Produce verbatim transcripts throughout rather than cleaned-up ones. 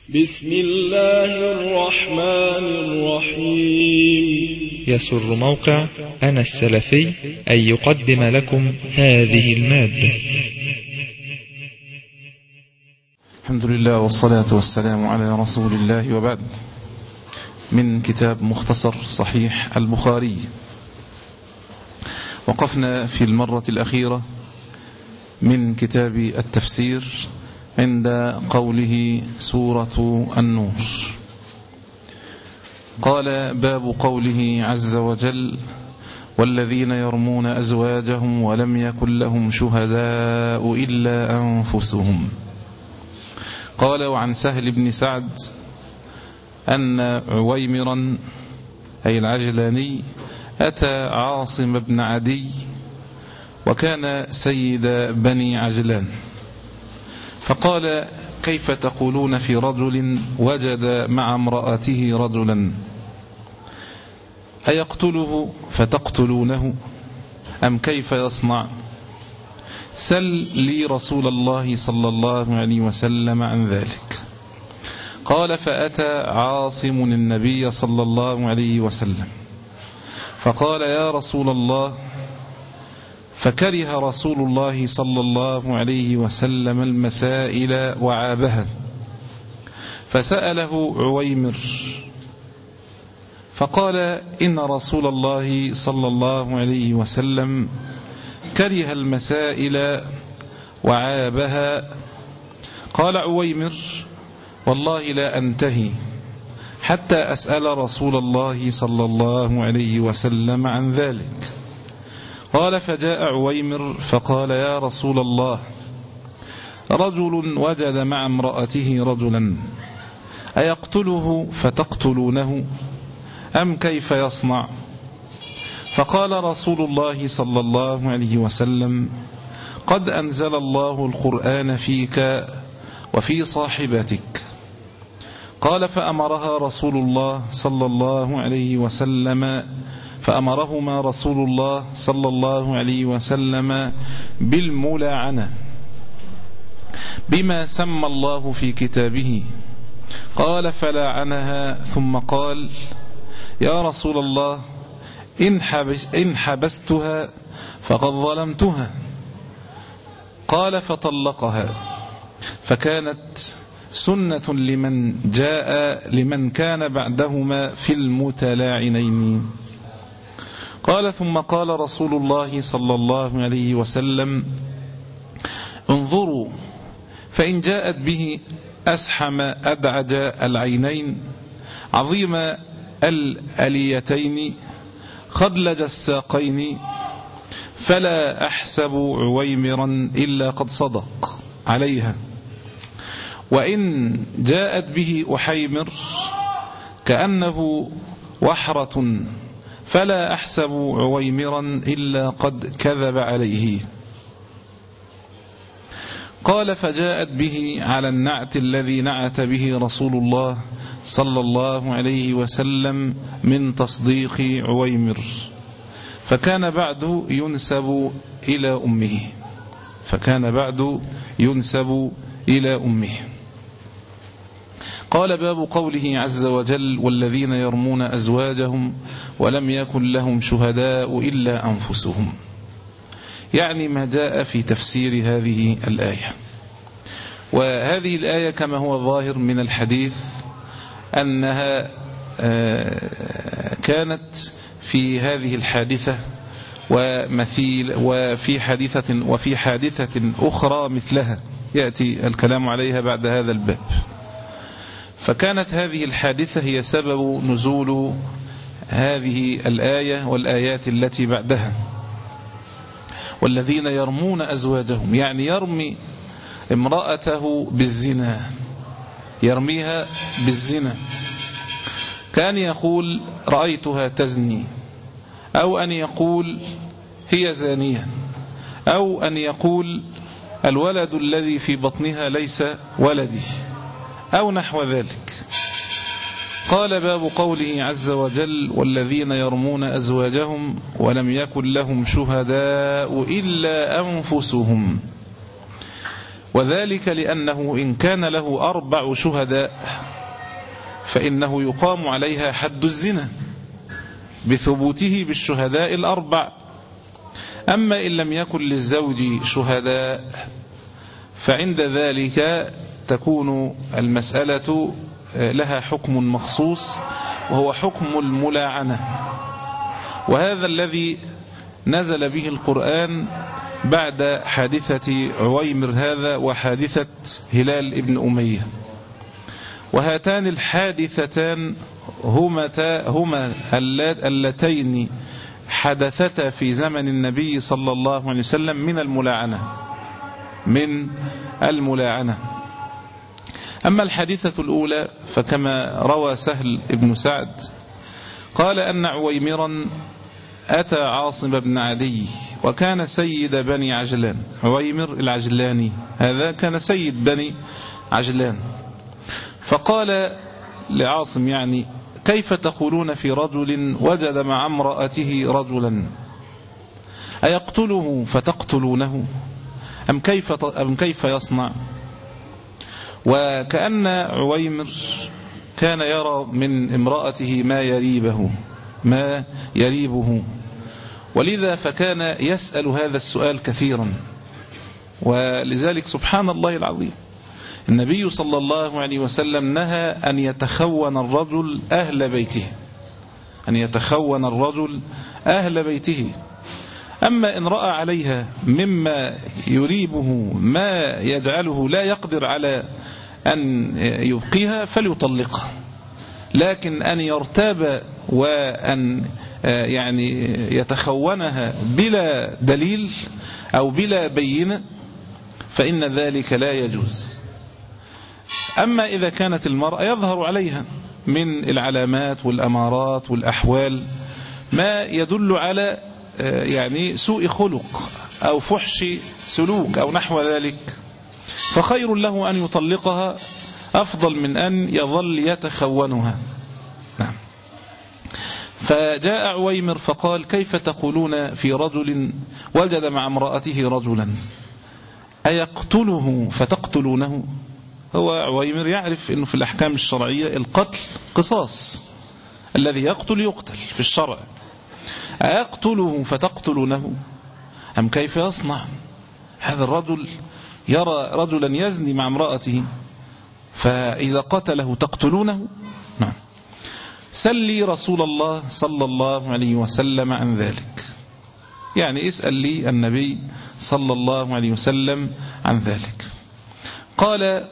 بسم الله الرحمن الرحيم. يسر موقع أنا السلفي أن يقدم لكم هذه المادة. الحمد لله والصلاة والسلام على رسول الله، وبعد. من كتاب مختصر صحيح البخاري، وقفنا في المرة الأخيرة من كتاب التفسير عند قوله سورة النور. قال: باب قوله عز وجل: والذين يرمون أزواجهم ولم يكن لهم شهداء إلا أنفسهم. قال: وعن سهل بن سعد أن عويمرا أي العجلاني أتى عاصم بن عدي، وكان سيد بني عجلان، فقال: كيف تقولون في رجل وجد مع امرأته رجلا، أيقتله فتقتلونه أم كيف يصنع؟ سل لي رسول الله صلى الله عليه وسلم عن ذلك. قال: فأتى عاصم النبي صلى الله عليه وسلم فقال: يا رسول الله. فكره رسول الله صلى الله عليه وسلم المسائل وعابها، فسأله عويمر فقال: إن رسول الله صلى الله عليه وسلم كره المسائل وعابها. قال عويمر: والله لا أنتهي حتى أسأل رسول الله صلى الله عليه وسلم عن ذلك. قال: فجاء عويمر فقال: يا رسول الله، رجل وجد مع امرأته رجلا، أيقتله فتقتلونه أم كيف يصنع؟ فقال رسول الله صلى الله عليه وسلم: قد أنزل الله القرآن فيك وفي صاحبتك. قال: فأمرها رسول الله صلى الله عليه وسلم فأمرهما رسول الله صلى الله عليه وسلم بالملاعنة بما سمى الله في كتابه. قال: فلاعنها، ثم قال: يا رسول الله، إن, حبس إن حبستها فقد ظلمتها. قال: فطلقها. فكانت سنة لمن جاء لمن كان بعدهما في المتلاعنين. قال: ثم قال رسول الله صلى الله عليه وسلم: انظروا، فإن جاءت به أسحم أدعج العينين عظيم الأليتين خدلج الساقين، فلا أحسب عويمرا إلا قد صدق عليها. وإن جاءت به أحيمر كأنه وحرة، فلا أحسب عويمرا إلا قد كذب عليه. قال: فجاءت به على النعت الذي نعت به رسول الله صلى الله عليه وسلم من تصديق عويمر، فكان بعد ينسب إلى أمه فكان بعد ينسب إلى أمه. قال: باب قوله عز وجل: والذين يرمون أزواجهم ولم يكن لهم شهداء إلا أنفسهم، يعني ما جاء في تفسير هذه الآية. وهذه الآية كما هو ظاهر من الحديث أنها كانت في هذه الحادثة ومثيل وفي حادثة وفي حادثة أخرى مثلها يأتي الكلام عليها بعد هذا الباب. فكانت هذه الحادثة هي سبب نزول هذه الآية والآيات التي بعدها. والذين يرمون أزواجهم، يعني يرمي امرأته بالزنا، يرميها بالزنا، كان يقول رأيتها تزني، أو أن يقول هي زانية، أو أن يقول الولد الذي في بطنها ليس ولدي، أو نحو ذلك. قال: باب قوله عز وجل: والذين يرمون أزواجهم ولم يكن لهم شهداء إلا أنفسهم. وذلك لأنه إن كان له أربع شهداء فإنه يقام عليها حد الزنا بثبوته بالشهداء الأربع. أما إن لم يكن للزوج شهداء فعند ذلك تكون المسألة لها حكم مخصوص، وهو حكم الملاعنة، وهذا الذي نزل به القرآن بعد حادثة عويمر هذا وحادثة هلال ابن أمية. وهاتان الحادثتان هما هما اللتين حدثتا في زمن النبي صلى الله عليه وسلم من الملاعنة من الملاعنة. أما الحادثة الأولى فكما روى سهل بن سعد قال أن عويمرا أتى عاصم بن عدي وكان سيد بني عجلان. عويمر العجلاني هذا كان سيد بني عجلان، فقال لعاصم يعني كيف تقولون في رجل وجد مع امرأته رجلا، أيقتله فتقتلونه أم كيف, أم كيف يصنع؟ وكأن عويمر كان يرى من امرأته ما يريبه ما يريبه ولذا فكان يسأل هذا السؤال كثيرا. ولذلك سبحان الله العظيم النبي صلى الله عليه وسلم نهى أن يتخون الرجل أهل بيته أن يتخون الرجل أهل بيته. أما إن رأى عليها مما يريبه ما يجعله لا يقدر على أن يبقيها فليطلقها، لكن أن يرتاب وأن يعني يتخونها بلا دليل أو بلا بينة فإن ذلك لا يجوز. أما إذا كانت المرأة يظهر عليها من العلامات والأمارات والأحوال ما يدل على يعني سوء خلق أو فحش سلوك أو نحو ذلك، فخير له أن يطلقها أفضل من أن يظل يتخونها. نعم. فجاء عويمر فقال كيف تقولون في رجل وجد مع امرأته رجلا أيقتله فتقتلونه؟ هو عويمر يعرف أنه في الأحكام الشرعية القتل قصاص، الذي يقتل يقتل في الشرع. أيقتله فتقتلونه أم كيف يصنع؟ هذا الرجل يرى رجلا يزني مع امرأته فإذا قتله تقتلونه؟ نعم. سلي رسول الله صلى الله عليه وسلم عن ذلك، يعني اسأل لي النبي صلى الله عليه وسلم عن ذلك. قال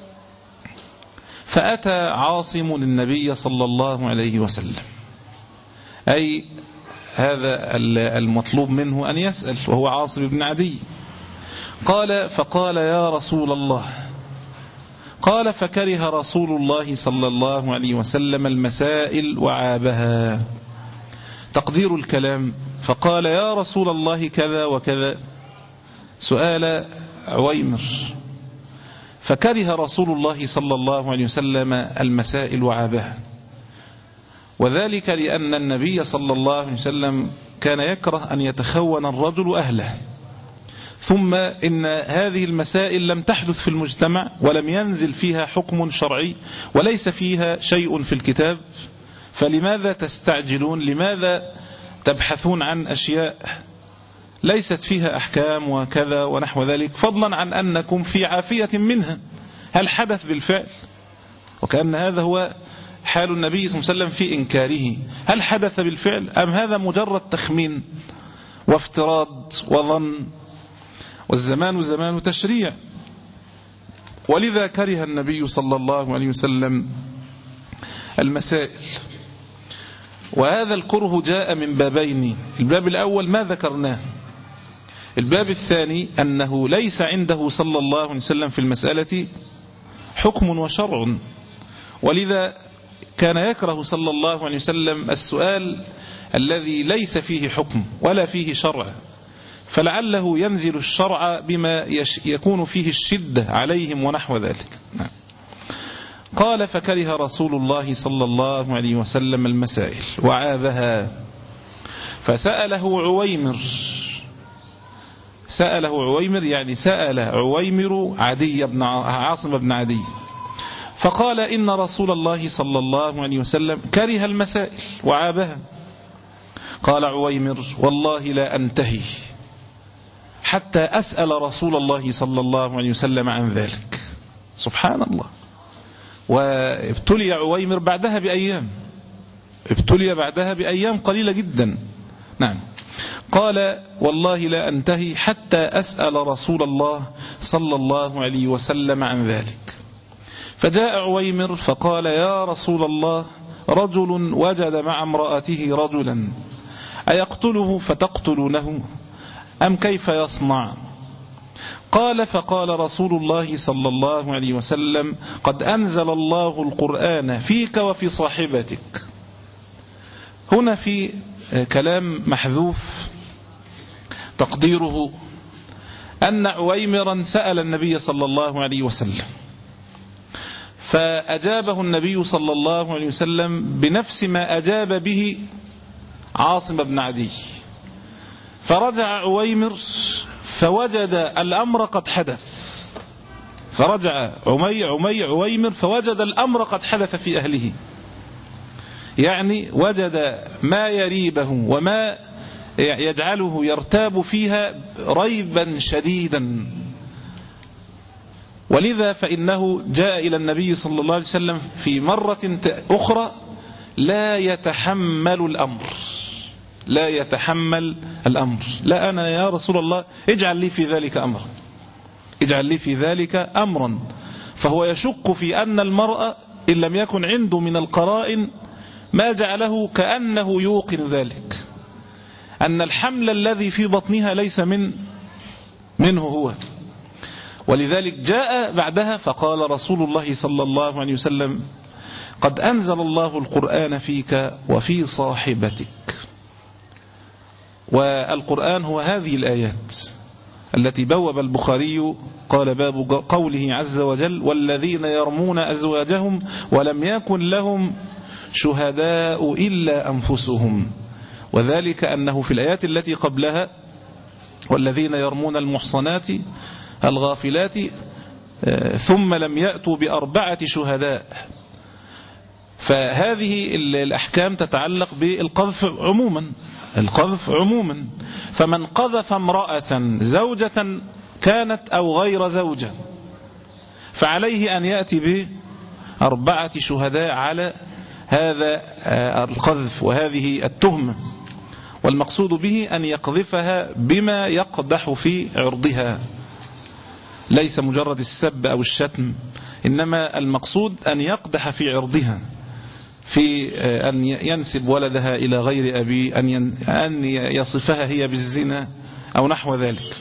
فأتى عاصم النبي صلى الله عليه وسلم، أي هذا المطلوب منه أن يسأل وهو عاصم بن عدي. قال فقال يا رسول الله، قال فكره رسول الله صلى الله عليه وسلم المسائل وعابها. تقدير الكلام فقال يا رسول الله كذا وكذا، سؤال عويمر، فكره رسول الله صلى الله عليه وسلم المسائل وعابها، وذلك لأن النبي صلى الله عليه وسلم كان يكره أن يتخون الرجل أهله، ثم إن هذه المسائل لم تحدث في المجتمع ولم ينزل فيها حكم شرعي وليس فيها شيء في الكتاب، فلماذا تستعجلون؟ لماذا تبحثون عن أشياء ليست فيها أحكام وكذا ونحو ذلك، فضلا عن أنكم في عافية منها؟ هل حدث بالفعل؟ وكأن هذا هو حال النبي صلى الله عليه وسلم في إنكاره. هل حدث بالفعل أم هذا مجرد تخمين وافتراض وظن؟ والزمان زمان تشريع، ولذا كره النبي صلى الله عليه وسلم المسائل. وهذا الكره جاء من بابين، الباب الأول ما ذكرناه، الباب الثاني أنه ليس عنده صلى الله عليه وسلم في المسألة حكم وشرع، ولذا كان يكره صلى الله عليه وسلم السؤال الذي ليس فيه حكم ولا فيه شرع، فلعله ينزل الشرع بما يكون فيه الشدة عليهم ونحو ذلك. قال فكره رسول الله صلى الله عليه وسلم المسائل وعابها، فسأله عويمر سأله عويمر يعني سأل عويمر عدي بن عاصم بن عدي، فقال إن رسول الله صلى الله عليه وسلم كره المسائل وعابها. قال عويمر والله لا أنتهي حتى أسأل رسول الله صلى الله عليه وسلم عن ذلك. سبحان الله. وابتلي عويمر بعدها بأيام، ابتلي بعدها بأيام قليلة جدا. نعم. قال والله لا أنتهي حتى أسأل رسول الله صلى الله عليه وسلم عن ذلك. فجاء عويمر فقال يا رسول الله رجل وجد مع امرأته رجلا أيقتله فتقتلونه أم كيف يصنع؟ قال فقال رسول الله صلى الله عليه وسلم قد أنزل الله القرآن فيك وفي صاحبتك. هنا في كلام محذوف تقديره أن عويمرا سأل النبي صلى الله عليه وسلم، فأجابه النبي صلى الله عليه وسلم بنفس ما أجاب به عاصم بن عدي، فرجع عويمر فوجد الأمر قد حدث، فرجع عمي عمي عويمر فوجد الأمر قد حدث في أهله، يعني وجد ما يريبه وما يجعله يرتاب فيها ريبا شديدا. ولذا فإنه جاء إلى النبي صلى الله عليه وسلم في مرة أخرى لا يتحمل الأمر، لا يتحمل الأمر، لا أنا يا رسول الله اجعل لي في ذلك أمرا، اجعل لي في ذلك أمرا. فهو يشك في أن المرأة إن لم يكن عنده من القرائن ما جعله كأنه يوقن ذلك، أن الحمل الذي في بطنها ليس من منه هو. ولذلك جاء بعدها فقال رسول الله صلى الله عليه وسلم قد أنزل الله القرآن فيك وفي صاحبتك. والقرآن هو هذه الآيات التي بوب البخاري قال باب قوله عز وجل والذين يرمون أزواجهم ولم يكن لهم شهداء إلا أنفسهم، وذلك أنه في الآيات التي قبلها والذين يرمون المحصنات الغافلات ثم لم يأتوا بأربعة شهداء. فهذه الأحكام تتعلق بالقذف عموما، القذف عموما. فمن قذف امرأة زوجة كانت أو غير زوجة فعليه أن يأتي بأربعة شهداء على هذا القذف وهذه التهمة، والمقصود به أن يقذفها بما يقدح في عرضها، ليس مجرد السب أو الشتم، إنما المقصود أن يقدح في عرضها، في أن ينسب ولدها إلى غير أبي، أن يصفها هي بالزنا أو نحو ذلك.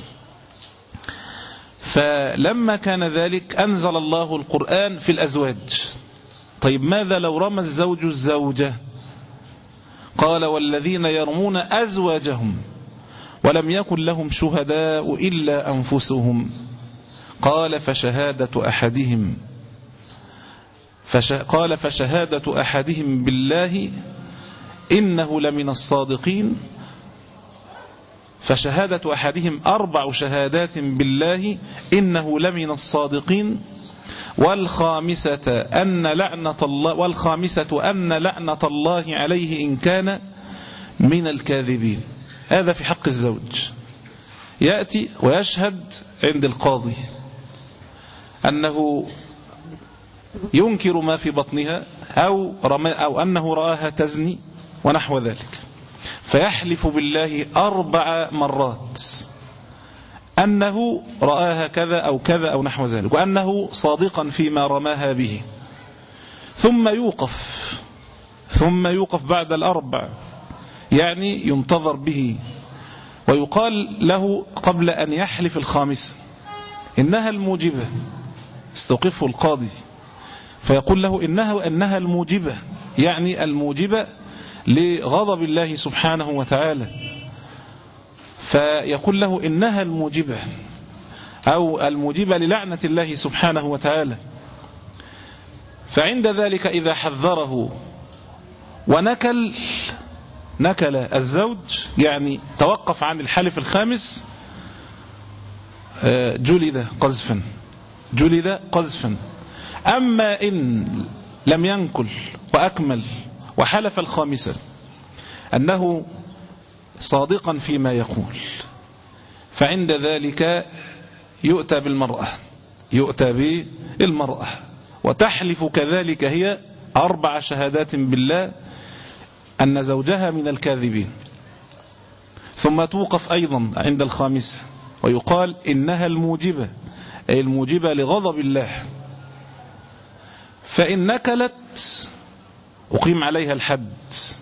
فلما كان ذلك أنزل الله القرآن في الأزواج. طيب ماذا لو رمى الزوج الزوجة؟ قال والذين يرمون أزواجهم ولم يكن لهم شهداء إلا أنفسهم. قال فشهادة أحدهم فش... قال فشهادة أحدهم بالله إنه لمن الصادقين، فشهادة أحدهم أربع شهادات بالله إنه لمن الصادقين، والخامسة أن لعنة الله والخامسة أن لعنة الله عليه إن كان من الكاذبين. هذا في حق الزوج، يأتي ويشهد عند القاضي أنه ينكر ما في بطنها أو, أو أنه رآها تزني ونحو ذلك، فيحلف بالله أربع مرات أنه رآها كذا أو كذا أو نحو ذلك، وأنه صادقا فيما رماها به، ثم يوقف ثم يوقف بعد الأربع، يعني ينتظر به، ويقال له قبل أن يحلف الخامسة إنها الموجبة، استوقفه القاضي فيقول له إنها, إنها الموجبة، يعني الموجبة لغضب الله سبحانه وتعالى، فيقول له إنها الموجبة أو الموجبة للعنة الله سبحانه وتعالى. فعند ذلك إذا حذره ونكل نكل الزوج، يعني توقف عن الحلف الخامس جلد قذفا جلد قذفا. أما إن لم ينكل وأكمل وحلف الخامسة أنه صادقا فيما يقول، فعند ذلك يؤتى بالمرأة يؤتى بالمرأة وتحلف كذلك هي أربع شهادات بالله أن زوجها من الكاذبين، ثم توقف أيضا عند الخامسة ويقال إنها الموجبة، أي الموجبة لغضب الله، فإن نكلت أقيم عليها الحد،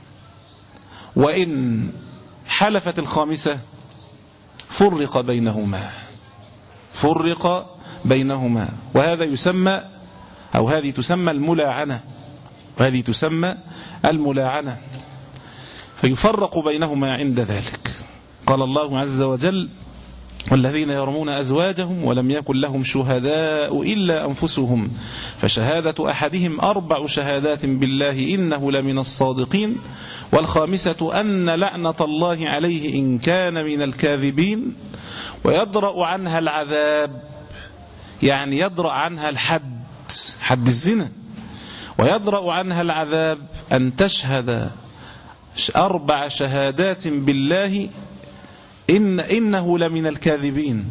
وإن حلفت الخامسة فرق بينهما فرق بينهما وهذا يسمى أو هذه تسمى الملاعنة وهذه تسمى الملاعنة فيفرق بينهما عند ذلك. قال الله عز وجل: والذين يرمون أزواجهم ولم يكن لهم شهداء إلا أنفسهم فشهادة أحدهم أربع شهادات بالله إنه لمن الصادقين والخامسة أن لعنة الله عليه إن كان من الكاذبين ويدرأ عنها العذاب، يعني يدرأ عنها الحد حد الزنا، ويدرأ عنها العذاب أن تشهد أربع شهادات بالله إن إنه لمن الكاذبين،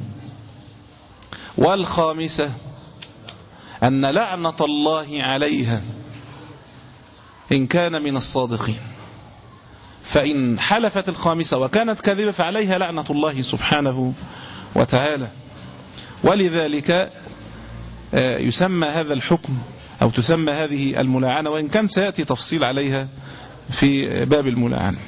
والخامسة أن لعنة الله عليها إن كان من الصادقين. فإن حلفت الخامسة وكانت كاذبة فعليها لعنة الله سبحانه وتعالى. ولذلك يسمى هذا الحكم أو تسمى هذه الملاعنة، وإن كان سيأتي تفصيل عليها في باب الملاعنة.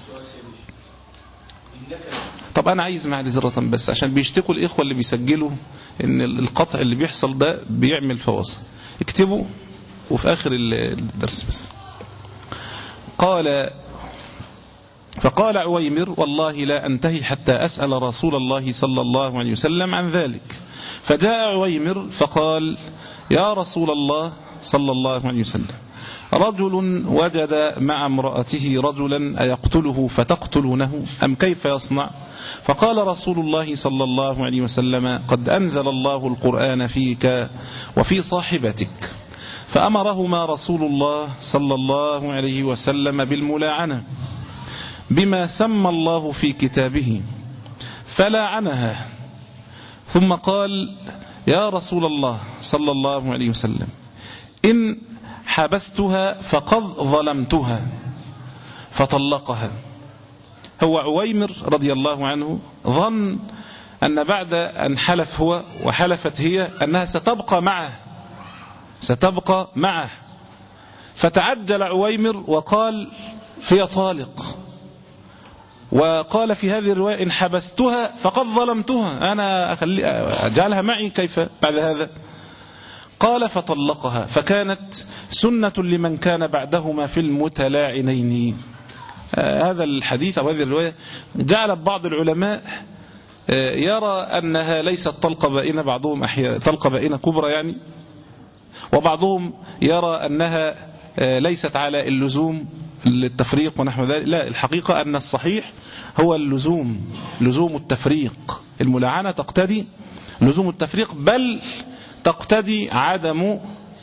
طب أنا عايز معذرة بس عشان بيشتكوا الإخوة اللي بيسجلوا إن القطع اللي بيحصل ده بيعمل فواصل، اكتبوا وفي آخر الدرس بس. قال فقال عويمر: والله لا أنتهي حتى أسأل رسول الله صلى الله عليه وسلم عن ذلك. فجاء عويمر فقال: يا رسول الله صلى الله عليه وسلم، رجل وجد مع امرأته رجلا أيقتله فتقتلونه أم كيف يصنع؟ فقال رسول الله صلى الله عليه وسلم: قد أنزل الله القرآن فيك وفي صاحبتك. فأمرهما رسول الله صلى الله عليه وسلم بالملاعنة بما سمى الله في كتابه، فلاعنها. ثم قال: يا رسول الله صلى الله عليه وسلم، إن حبستها فقد ظلمتها، فطلقها. هو عويمر رضي الله عنه ظن أن بعد أن حلف هو وحلفت هي أنها ستبقى معه ستبقى معه فتعجل عويمر وقال: في طالق. وقال في هذه الرواية: إن حبستها فقد ظلمتها، أنا أخلي أجعلها معي كيف بعد هذا؟ قال: فطلقها. فكانت سنة لمن كان بعدهما في المتلاعنين. آه هذا الحديث أو هذه الرواية جعل بعض العلماء آه يرى أنها ليست طلقة بائنة، بعضهم أحياء طلقة بائنة كبرى يعني، وبعضهم يرى أنها آه ليست على اللزوم للتفريق ونحو ذلك. لا، الحقيقة أن الصحيح هو اللزوم، لزوم التفريق. الملاعنة تقتضي لزوم التفريق، بل تقتضي عدم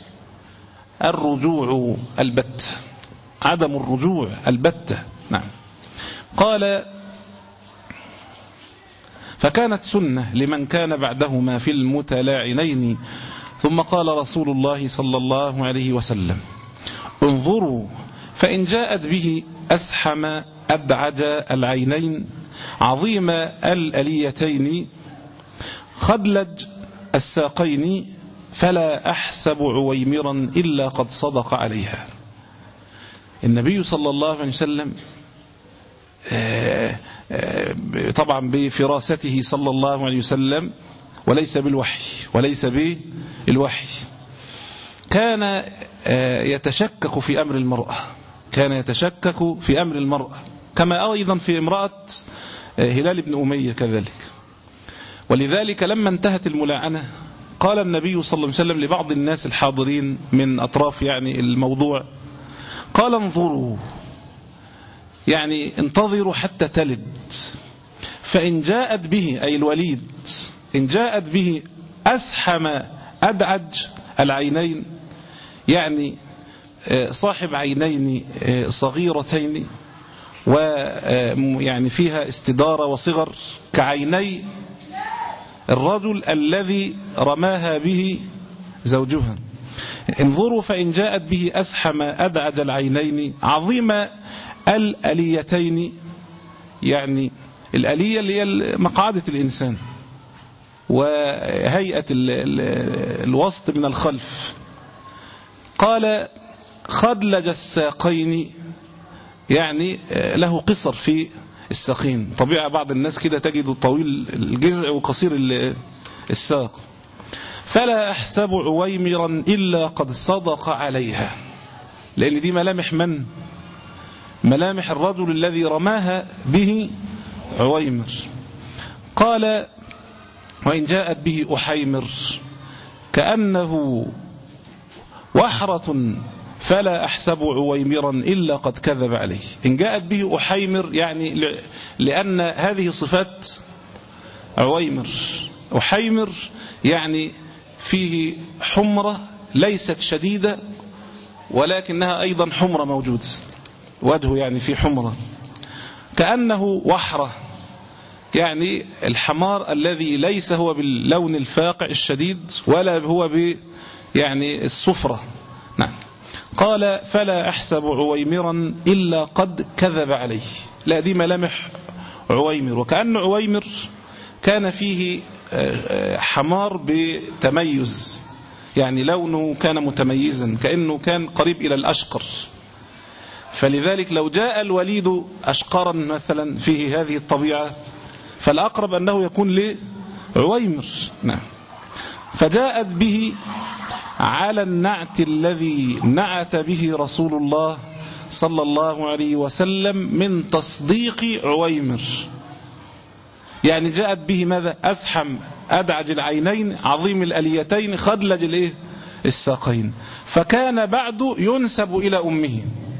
الرجوع البتة، عدم الرجوع البتة. نعم. قال: فكانت سنة لمن كان بعدهما في المتلاعنين. ثم قال رسول الله صلى الله عليه وسلم: انظروا فإن جاءت به أسحم أدعج العينين عظيم الأليتين خدلج الساقين فلا أحسب عويمرا إلا قد صدق عليها. النبي صلى الله عليه وسلم طبعا بفراسته صلى الله عليه وسلم وليس بالوحي وليس بالوحي كان يتشكك في أمر المرأة كان يتشكك في أمر المرأة كما أيضا في امرأة هلال بن أمية كذلك. ولذلك لما انتهت الملاعنة قال النبي صلى الله عليه وسلم لبعض الناس الحاضرين من أطراف يعني الموضوع، قال: انظروا، يعني انتظروا حتى تلد، فإن جاءت به أي الوليد إن جاءت به أسحم أدعج العينين، يعني صاحب عينين صغيرتين ويعني فيها استدارة وصغر كعيني الرجل الذي رماها به زوجها. انظروا فإن جاءت به أسحم أدعج العينين عظيم الأليتين، يعني الألية اللي هي مقعدة الإنسان وهيئة الوسط من الخلف. قال خدلج الساقين، يعني له قصر في الساقين، طبيعة بعض الناس كده تجد طويل الجذع وقصير الساق. فلا أحسب عويمرا إلا قد صدق عليها، لأن دي ملامح من؟ ملامح الرجل الذي رماها به عويمر. قال وإن جاءت به أحيمر كأنه وحرة فلا أحسب عويمرا إلا قد كذب عليه. إن جاءت به أحيمر يعني لأن هذه صفات عويمر. أحيمر يعني فيه حمرة ليست شديدة ولكنها أيضا حمرة موجودة، وجهه يعني فيه حمرة. كأنه وحرة يعني الحمار الذي ليس هو باللون الفاقع الشديد ولا هو ب يعني الصفرة. نعم. قال فلا أحسب عويمرا إلا قد كذب عليه. لا، دي ملامح عويمر. وكأن عويمر كان فيه حمار بتميز، يعني لونه كان متميزا كأنه كان قريب إلى الأشقر، فلذلك لو جاء الوليد أشقرا مثلا فيه هذه الطبيعة فالأقرب أنه يكون لعويمر. نعم. فجاءت به على النعت الذي نعت به رسول الله صلى الله عليه وسلم من تصديق عويمر، يعني جاءت به ماذا؟ أسحم أدعج العينين عظيم الأليتين خدلج الايه الساقين. فكان بعد ينسب إلى أمه،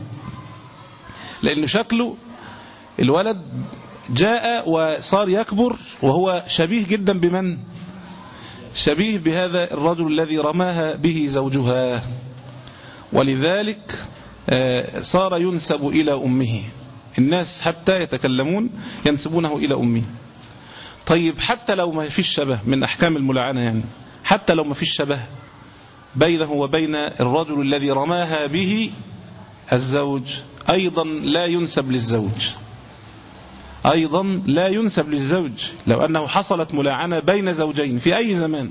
لأنه شكله الولد جاء وصار يكبر وهو شبيه جدا بمن؟ شبيه بهذا الرجل الذي رماها به زوجها، ولذلك صار ينسب إلى أمه. الناس حتى يتكلمون ينسبونه إلى أمه. طيب حتى لو ما فيش شبه من أحكام الملعنة، يعني حتى لو ما فيش شبه بينه وبين الرجل الذي رماها به الزوج، أيضا لا ينسب للزوج، أيضا لا ينسب للزوج لو أنه حصلت ملاعنة بين زوجين في أي زمان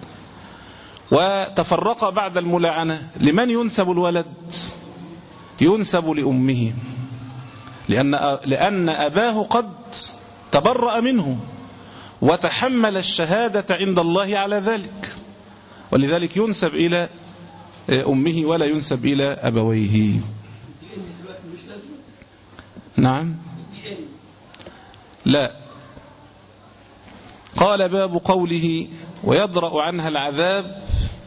وتفرق بعد الملاعنة، لمن ينسب الولد؟ ينسب لأمه، لأن لأن أباه قد تبرأ منه وتحمل الشهادة عند الله على ذلك، ولذلك ينسب إلى أمه ولا ينسب إلى أبويه. نعم. لا. قال باب قوله ويدرأ عنها العذاب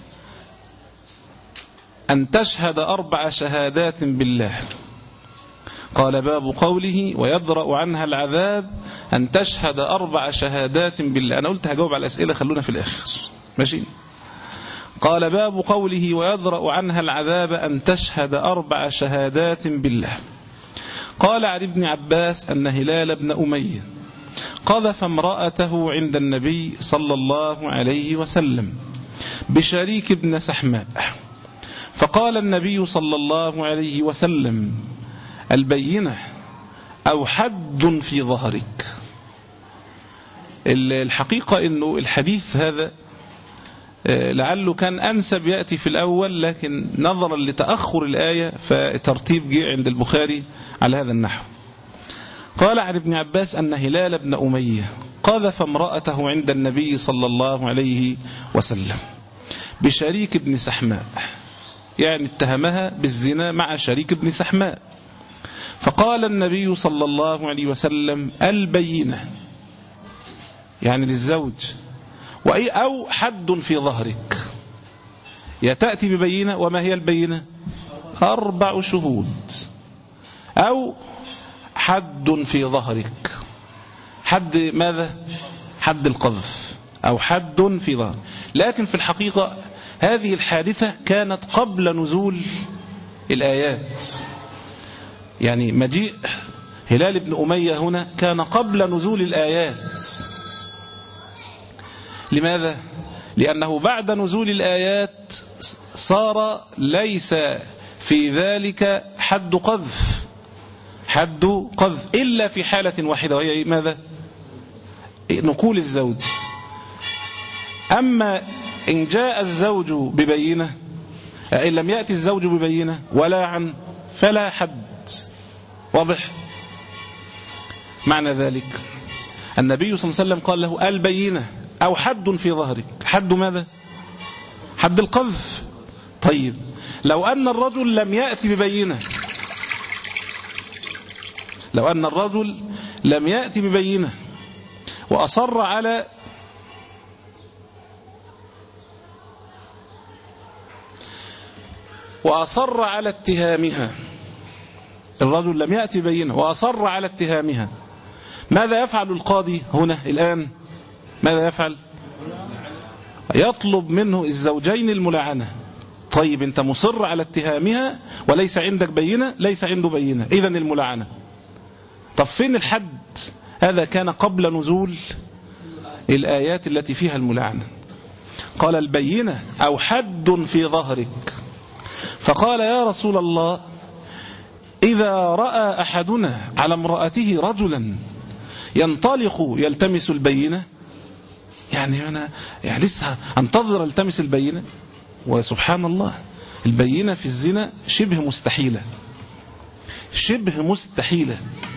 أن تشهد أربع شهادات بالله. قال باب قوله ويدرأ عنها العذاب أن تشهد أربع شهادات بالله. أنا قلت هجاوب على الأسئلة، خلونا في الآخر ماشي. قال باب قوله ويدرأ عنها العذاب أن تشهد أربع شهادات بالله. قال عن ابن عباس أن هلال بن أمية قذف امرأته عند النبي صلى الله عليه وسلم بشريك بن سحماء، فقال النبي صلى الله عليه وسلم البينة أو حد في ظهرك. الحقيقة أنه الحديث هذا لعله كان أنسب يأتي في الأول، لكن نظرا لتأخر الآية فترتيب جاء عند البخاري على هذا النحو. قال عن ابن عباس أن هلال بن أمية قذف امرأته عند النبي صلى الله عليه وسلم بشريك بن سحماء، يعني اتهمها بالزنا مع شريك بن سحماء، فقال النبي صلى الله عليه وسلم البينة يعني للزوج، وأي أو حد في ظهرك. يتأتي ببينة، وما هي البينة؟ أربع شهود، أو حد في ظهرك. حد ماذا؟ حد القذف أو حد في ظهر. لكن في الحقيقة هذه الحادثة كانت قبل نزول الآيات، يعني مجيء هلال بن أمية هنا كان قبل نزول الآيات. لماذا؟ لأنه بعد نزول الآيات صار ليس في ذلك حد قذف حد قذف إلا في حالة واحدة، وهي ماذا؟ نقول الزوج. أما إن جاء الزوج ببينة، إن لم يأتي الزوج ببينة ولا عن فلا حد. واضح؟ معنى ذلك النبي صلى الله عليه وسلم قال له البينة أو حد في ظهرك. حد ماذا؟ حد القذف. طيب لو أن الرجل لم يأتي ببينة، لو أن الرجل لم يأتي ببينة وأصر على وأصر على اتهامها، الرجل لم يأتي بينة وأصر على اتهامها، ماذا يفعل القاضي هنا الآن؟ ماذا يفعل؟ يطلب منه الزوجين الملاعنة. طيب أنت مصر على اتهامها وليس عندك بينة، ليس عنده بينة، إذن الملاعنة. طب فين الحد؟ هذا كان قبل نزول الآيات التي فيها الملاعنة. قال البينة أو حد في ظهرك. فقال يا رسول الله إذا رأى أحدنا على امرأته رجلا ينطلق يلتمس البينة، يعني أنا يعني لسه أنتظر التمس البينة. وسبحان الله البينة في الزنا شبه مستحيلة، شبه مستحيلة،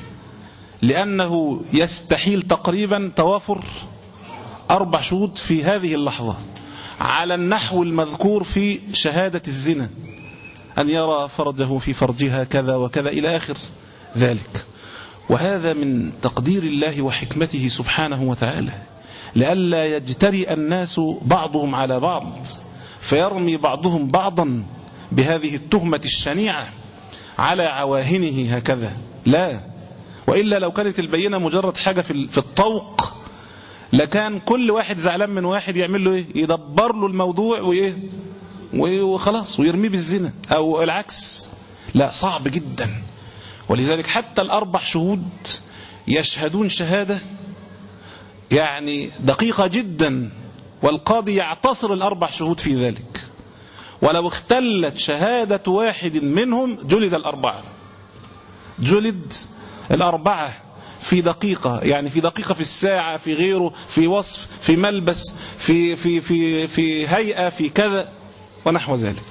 لأنه يستحيل تقريبا توافر أربع شهود في هذه اللحظة على النحو المذكور في شهادة الزنا، أن يرى فرجه في فرجها كذا وكذا إلى آخر ذلك. وهذا من تقدير الله وحكمته سبحانه وتعالى، لئلا يجترئ الناس بعضهم على بعض فيرمي بعضهم بعضا بهذه التهمة الشنيعة على عواهنه هكذا. لا، وإلا لو كانت البينة مجرد حاجة في الطوق لكان كل واحد زعلان من واحد يعمل له إيه؟ يدبر له الموضوع وإيه؟ وخلاص ويرميه بالزنا أو العكس. لا، صعب جدا. ولذلك حتى الأربع شهود يشهدون شهادة يعني دقيقة جدا، والقاضي يعتصر الأربع شهود في ذلك، ولو اختلت شهادة واحد منهم جلد الأربعة، جلد الأربعة في دقيقة، يعني في دقيقة، في الساعة، في غيره، في وصف، في ملبس، في في في في هيئة، في كذا ونحو ذلك.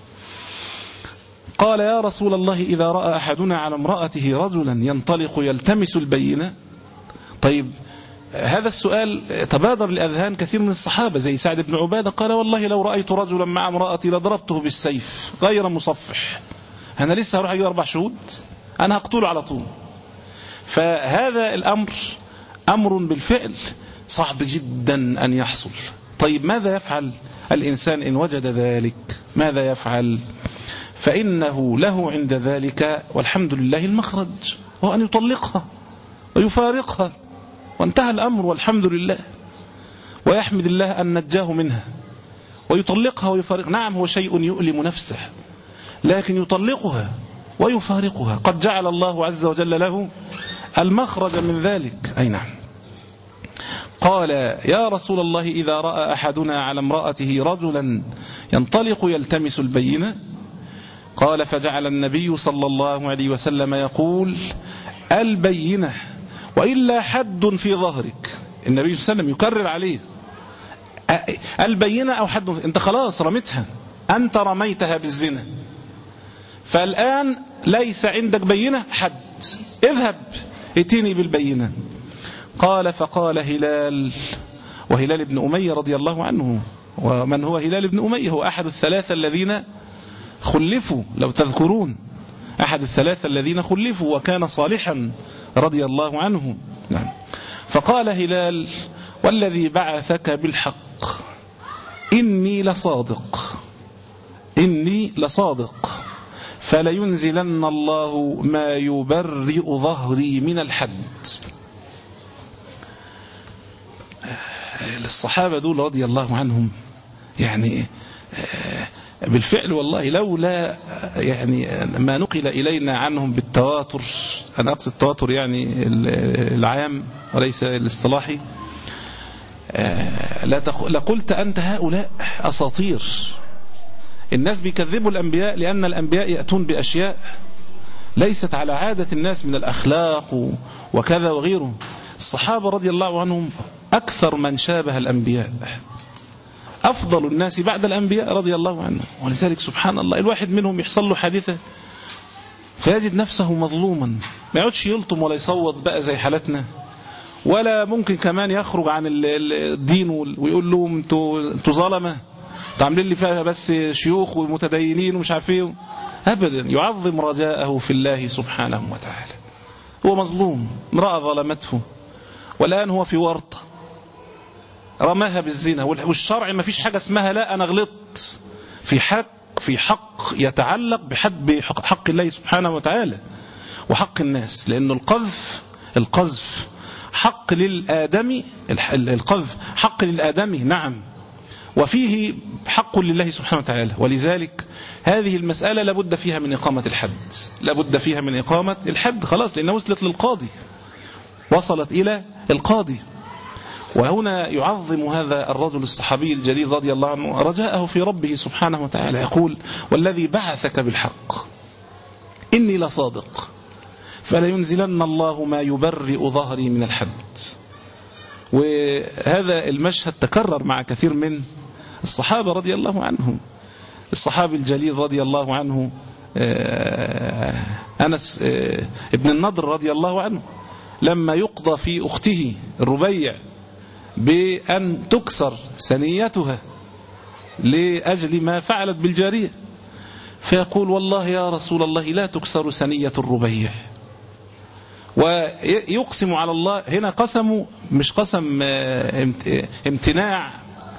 قال يا رسول الله إذا رأى أحدنا على امرأته رجلا ينطلق يلتمس البينة. طيب هذا السؤال تبادر لأذهان كثير من الصحابة زي سعد بن عبادة، قال والله لو رأيت رجلا مع امرأتي لضربته بالسيف غير مصفح. أنا لسه هروح أجيب أربع شهود، أنا هقتله على طول. فهذا الأمر أمر بالفعل صعب جدا أن يحصل. طيب ماذا يفعل الإنسان إن وجد ذلك؟ ماذا يفعل؟ فإنه له عند ذلك والحمد لله المخرج، هو أن يطلقها ويفارقها وانتهى الأمر والحمد لله، ويحمد الله أن نجاه منها، ويطلقها ويفارق. نعم هو شيء يؤلم نفسه، لكن يطلقها ويفارقها، قد جعل الله عز وجل له المخرج من ذلك. أي نعم. قال يا رسول الله إذا رأى أحدنا على امرأته رجلا ينطلق يلتمس البينة. قال فجعل النبي صلى الله عليه وسلم يقول البينة وإلا حد في ظهرك. النبي صلى الله عليه وسلم يكرر عليه البينة أو حد. أنت خلاص رميتها، أنت رميتها بالزنا، فالآن ليس عندك بينة، حد، اذهب ائتني بالبينة. قال فقال هلال، وهلال بن أمية رضي الله عنه. ومن هو هلال بن أمية؟ هو أحد الثلاثة الذين خلفوا، لو تذكرون، أحد الثلاثة الذين خلفوا وكان صالحا رضي الله عنه. نعم. فقال هلال والذي بعثك بالحق إني لصادق، إني لصادق فلينزلن الله ما يبرئ ظهري من الحد. الصحابة دول رضي الله عنهم يعني بالفعل والله لولا يعني ما نقل إلينا عنهم بالتواتر، أنا أقصد التواتر يعني العام وليس الاصطلاحي، لقلت أنت هؤلاء أساطير. الناس بيكذبوا الأنبياء لأن الأنبياء يأتون بأشياء ليست على عادة الناس من الأخلاق وكذا وغيره. الصحابة رضي الله عنهم أكثر من شابه الأنبياء، أفضل الناس بعد الأنبياء رضي الله عنهم. ولذلك سبحان الله الواحد منهم يحصل له حادثة فيجد نفسه مظلوما، ما يقعدش يلطم ولا يصوت بقى زي حالتنا، ولا ممكن كمان يخرج عن الدين ويقول لهم انتوا ظلمة، انتوا عاملين لي فيها بس شيوخ ومتدينين ومش عارف ايه. أبدا، يعظم رجاءه في الله سبحانه وتعالى. هو مظلوم، امرأة ظلمته والآن هو في ورطة رماها بالزنا، والشرع ما فيش حاجة اسمها لا أنا غلطت في حق في حق يتعلق بحد بحق الله سبحانه وتعالى وحق الناس، لأن القذف القذف حق للآدمي، القذف حق للآدمي نعم، وفيه حق لله سبحانه وتعالى. ولذلك هذه المسألة لابد فيها من إقامة الحد، لابد فيها من إقامة الحد خلاص، لأنها وصلت للقاضي، وصلت إلى القاضي. وهنا يعظم هذا الرجل الصحابي الجليل رضي الله عنه رجاءه في ربه سبحانه وتعالى، يقول والذي بعثك بالحق إني لصادق فلينزلن الله ما يبرئ ظهري من الحد. وهذا المشهد تكرر مع كثير من الصحابة رضي الله عنهم. الصحابي الجليل رضي الله عنه أنس ابن النضر رضي الله عنه لما يقضى في أخته الربيع بأن تكسر ثنيتها لأجل ما فعلت بالجارية، فيقول والله يا رسول الله لا تكسر ثنية الربيع، ويقسم على الله. هنا قسم مش قسم امتناع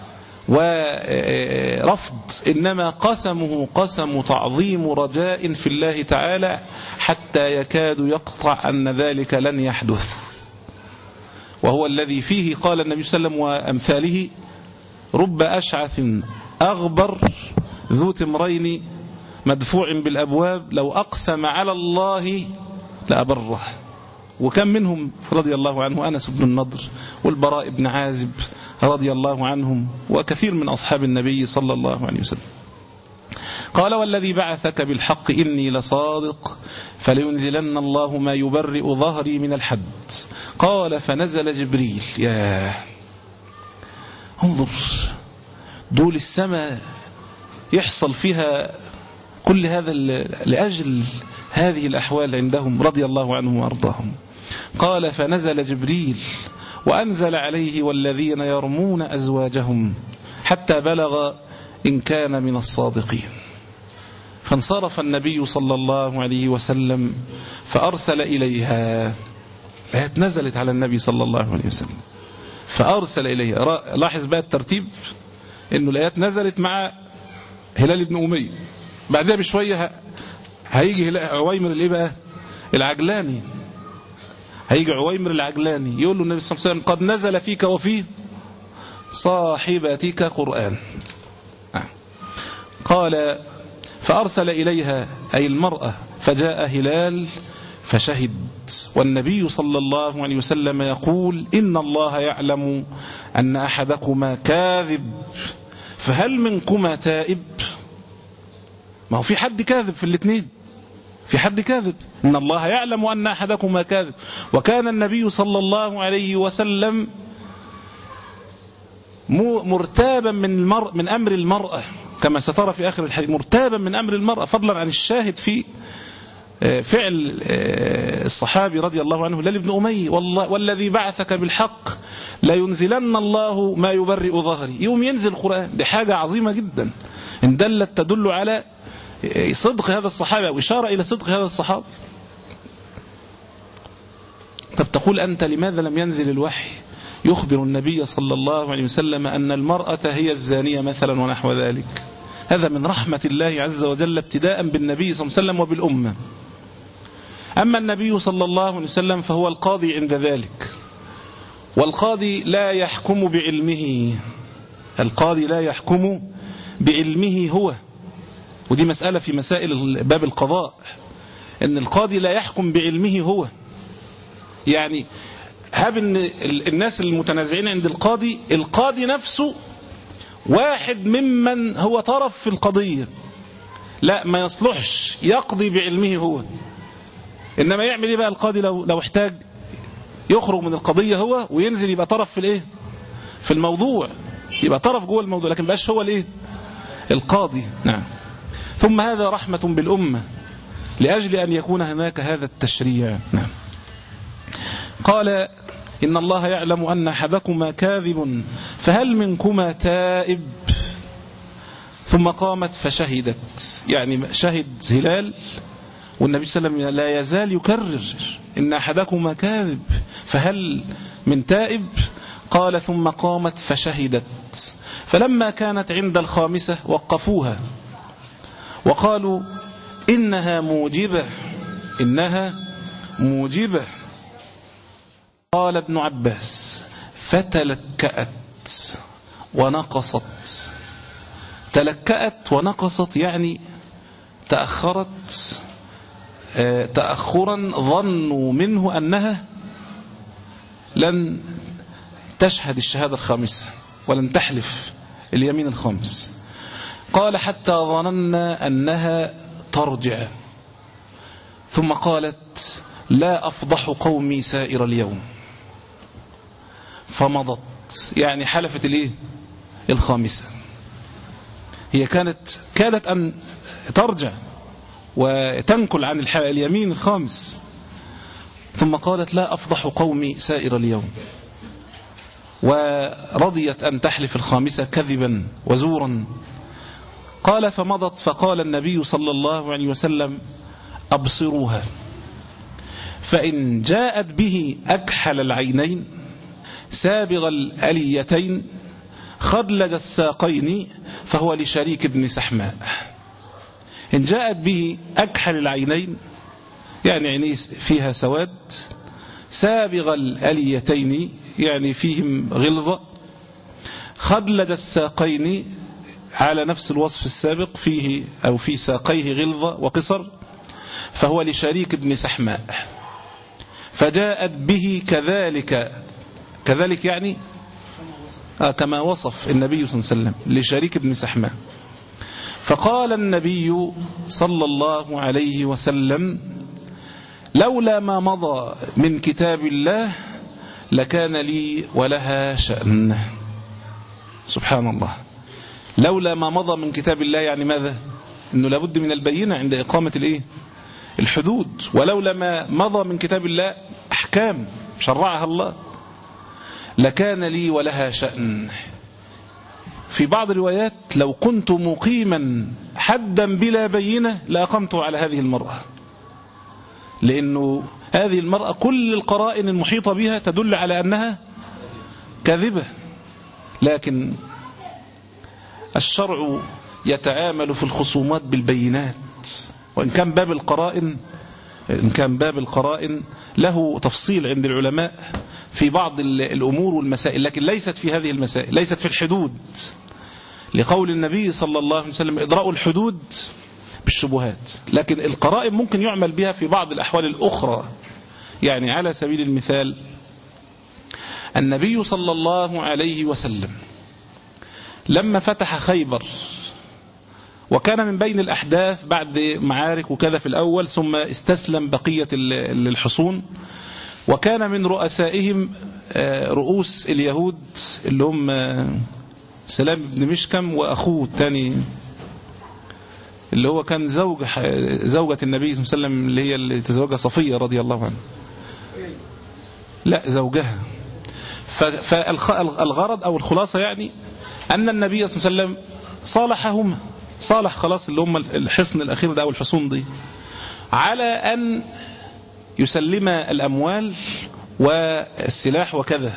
ورفض، إنما قسمه قسم تعظيم رجاء في الله تعالى حتى يكاد يقطع أن ذلك لن يحدث. وهو الذي فيه قال النبي صلى الله عليه وسلم وأمثاله رب أشعث أغبر ذو تمرين مدفوع بالأبواب لو أقسم على الله لأبره. وكم منهم رضي الله عنه أنس بن النضر والبراء بن عازب رضي الله عنهم وكثير من أصحاب النبي صلى الله عليه وسلم. قال والذي بعثك بالحق إني لصادق فلينزلن الله ما يبرئ ظهري من الحد. قال فنزل جبريل. يا انظر، دول السماء يحصل فيها كل هذا لأجل هذه الأحوال عندهم رضي الله عنهم وأرضاهم. قال فنزل جبريل وأنزل عليه والذين يرمون أزواجهم حتى بلغ إن كان من الصادقين. فانصرف النبي صلى الله عليه وسلم فأرسل إليها. الآيات نزلت على النبي صلى الله عليه وسلم فأرسل إليها. لاحظ بقى الترتيب، إنه الآيات نزلت مع هلال بن أمية، بعدها بشوية هيجي عويمر الإيه بقى العجلاني، هيجي عويمر العجلاني يقول له النبي صلى الله عليه وسلم قد نزل فيك وفي صاحبتك قرآن. قال فأرسل إليها أي المرأة فجاء هلال فشهد، والنبي صلى الله عليه وسلم يقول إن الله يعلم أن أحدكما كاذب فهل منكما تائب. ما هو في حد كاذب في الاثنين، في حد كاذب. إن الله يعلم أن أحدكما كاذب. وكان النبي صلى الله عليه وسلم مرتابا من المرء من أمر المرأة كما سترى في آخر الحديث، مرتابا من أمر المرأة، فضلا عن الشاهد في فعل الصحابي رضي الله عنه هلال بن أمية والله والذي بعثك بالحق لا ينزلن الله ما يبرئ ظهري. يوم ينزل القرآن، دي حاجة عظيمة جدا إن دلت تدل على صدق هذا الصحابي وإشارة إلى صدق هذا الصحابي. طب تقول أنت لماذا لم ينزل الوحي يخبر النبي صلى الله عليه وسلم أن المرأة هي الزانية مثلا ونحو ذلك؟ هذا من رحمة الله عز وجل ابتداء بالنبي صلى الله عليه وسلم وبالأمة. أما النبي صلى الله عليه وسلم فهو القاضي عند ذلك، والقاضي لا يحكم بعلمه، القاضي لا يحكم بعلمه هو، ودي مسألة في مسائل باب القضاء، ان القاضي لا يحكم بعلمه هو. يعني هاب ان الناس المتنازعين عند القاضي، القاضي نفسه واحد ممن هو طرف في القضية، لا ما يصلحش يقضي بعلمه هو. انما يعمل ايه بقى القاضي لو لو احتاج يخرج من القضية هو وينزل يبقى طرف في الايه، في الموضوع، يبقى طرف جوه الموضوع، لكن بقاش هو الايه القاضي. نعم. ثم هذا رحمة بالأمة لأجل أن يكون هناك هذا التشريع. نعم. قال إن الله يعلم أن أحدكما كاذب فهل منكما تائب؟ ثم قامت فشهدت، يعني شهد هلال، والنبي صلى الله عليه وسلم لا يزال يكرر إن أحدكما كاذب فهل من تائب؟ قال ثم قامت فشهدت، فلما كانت عند الخامسة وقفوها وقالوا إنها موجبة، إنها موجبة. قال ابن عباس فتلكأت ونقصت. تلكأت ونقصت يعني تأخرت تأخرا ظنوا منه أنها لن تشهد الشهادة الخامسة ولن تحلف اليمين الخامس. قال حتى ظننا أنها ترجع، ثم قالت لا أفضح قومي سائر اليوم، فمضت، يعني حلفت الايه الخامسة. هي كانت كادت أن ترجع وتنكل عن اليمين الخامس، ثم قالت لا أفضح قومي سائر اليوم، ورضيت أن تحلف الخامسة كذبا وزورا. قال فمضت، فقال النبي صلى الله عليه وسلم أبصروها، فإن جاءت به أكحل العينين سابغ الأليتين خدلج الساقين فهو لشريك بن سحماء. إن جاءت به أكحل العينين يعني عينيه فيها سواد، سابغ الأليتين يعني فيهم غلظة، خدلج الساقين على نفس الوصف السابق، فيه أو في ساقيه غلظة وقصر، فهو لشريك بن سحماء. فجاءت به كذلك، كذلك يعني آه كما وصف النبي صلى الله عليه وسلم لشريك بن سحماء. فقال النبي صلى الله عليه وسلم لولا ما مضى من كتاب الله لكان لي ولها شأن. سبحان الله. لولا ما مضى من كتاب الله يعني ماذا؟ انه لابد من البينة عند إقامة الايه الحدود، ولولا ما مضى من كتاب الله أحكام شرعها الله لكان لي ولها شأن. في بعض الروايات لو كنت مقيما حدا بلا بينة لأقمته على هذه المرأة، لأنه هذه المرأة كل القرائن المحيطة بها تدل على أنها كاذبة، لكن الشرع يتعامل في الخصومات بالبينات، وإن كان باب القرائن إن كان باب القرائن له تفصيل عند العلماء في بعض الأمور والمسائل، لكن ليست في هذه المسائل، ليست في الحدود، لقول النبي صلى الله عليه وسلم ادرأوا الحدود بالشبهات. لكن القرائن ممكن يعمل بها في بعض الأحوال الأخرى. يعني على سبيل المثال النبي صلى الله عليه وسلم لما فتح خيبر، وكان من بين الأحداث بعد معارك وكذا في الأول، ثم استسلم بقية الحصون، وكان من رؤسائهم رؤوس اليهود اللي هم سلام بن مشكم وأخوه الثاني اللي هو كان زوج زوجة النبي صلى الله عليه وسلم اللي هي اللي تزوجها صفية رضي الله عنها، لا زوجها. فالغرض أو الخلاصة يعني أن النبي صلى الله عليه وسلم صالحهما، صالح خلاص اللي هم الحصن الأخير ده أو الحصون دي، على أن يسلم الأموال والسلاح وكذا.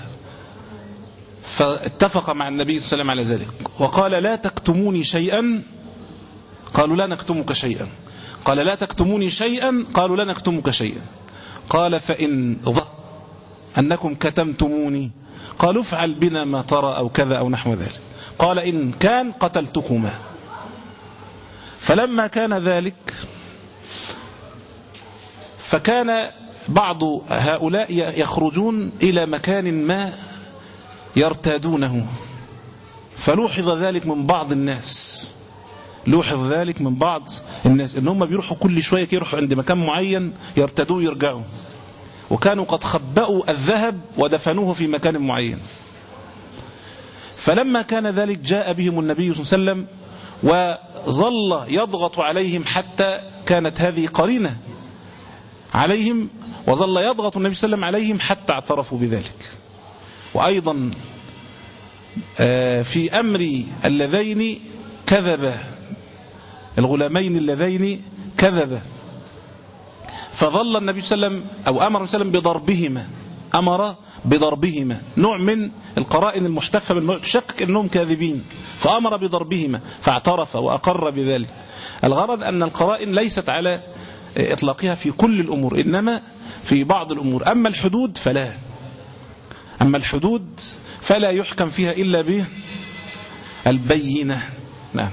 فاتفق مع النبي صلى الله عليه وسلم على ذلك، وقال لا تكتموني شيئا، قالوا لا نكتمك شيئا، قال لا تكتموني شيئا، قالوا لا نكتمك شيئا، قال فإن ظهر أنكم كتمتموني؟ قالوا افعل بنا ما ترى أو كذا أو نحو ذلك. قال إن كان قتلتكما. فلما كان ذلك فكان بعض هؤلاء يخرجون إلى مكان ما يرتادونه، فلوحظ ذلك من بعض الناس لوحظ ذلك من بعض الناس إن هم بيروحوا كل شوية يروحوا عند مكان معين يرتدوه يرجعوا، وكانوا قد خبأوا الذهب ودفنوه في مكان معين. فلما كان ذلك جاء بهم النبي صلى الله عليه وسلم وظل يضغط عليهم حتى كانت هذه قرينة عليهم، وظل يضغط النبي صلى الله عليه وسلم عليهم حتى اعترفوا بذلك. وأيضا في أمر اللذين كذب الغلامين اللذين كذب، فظل النبي صلى الله عليه وسلم أو أمر النبي صلى الله عليه وسلم بضربهما أمر بضربهما نوع من القرائن المحتفة بالنوع تشكك أنهم كاذبين، فأمر بضربهما فاعترف وأقر بذلك. الغرض أن القرائن ليست على إطلاقها في كل الأمور، إنما في بعض الأمور. أما الحدود فلا أما الحدود فلا يحكم فيها إلا بالبينة. نعم.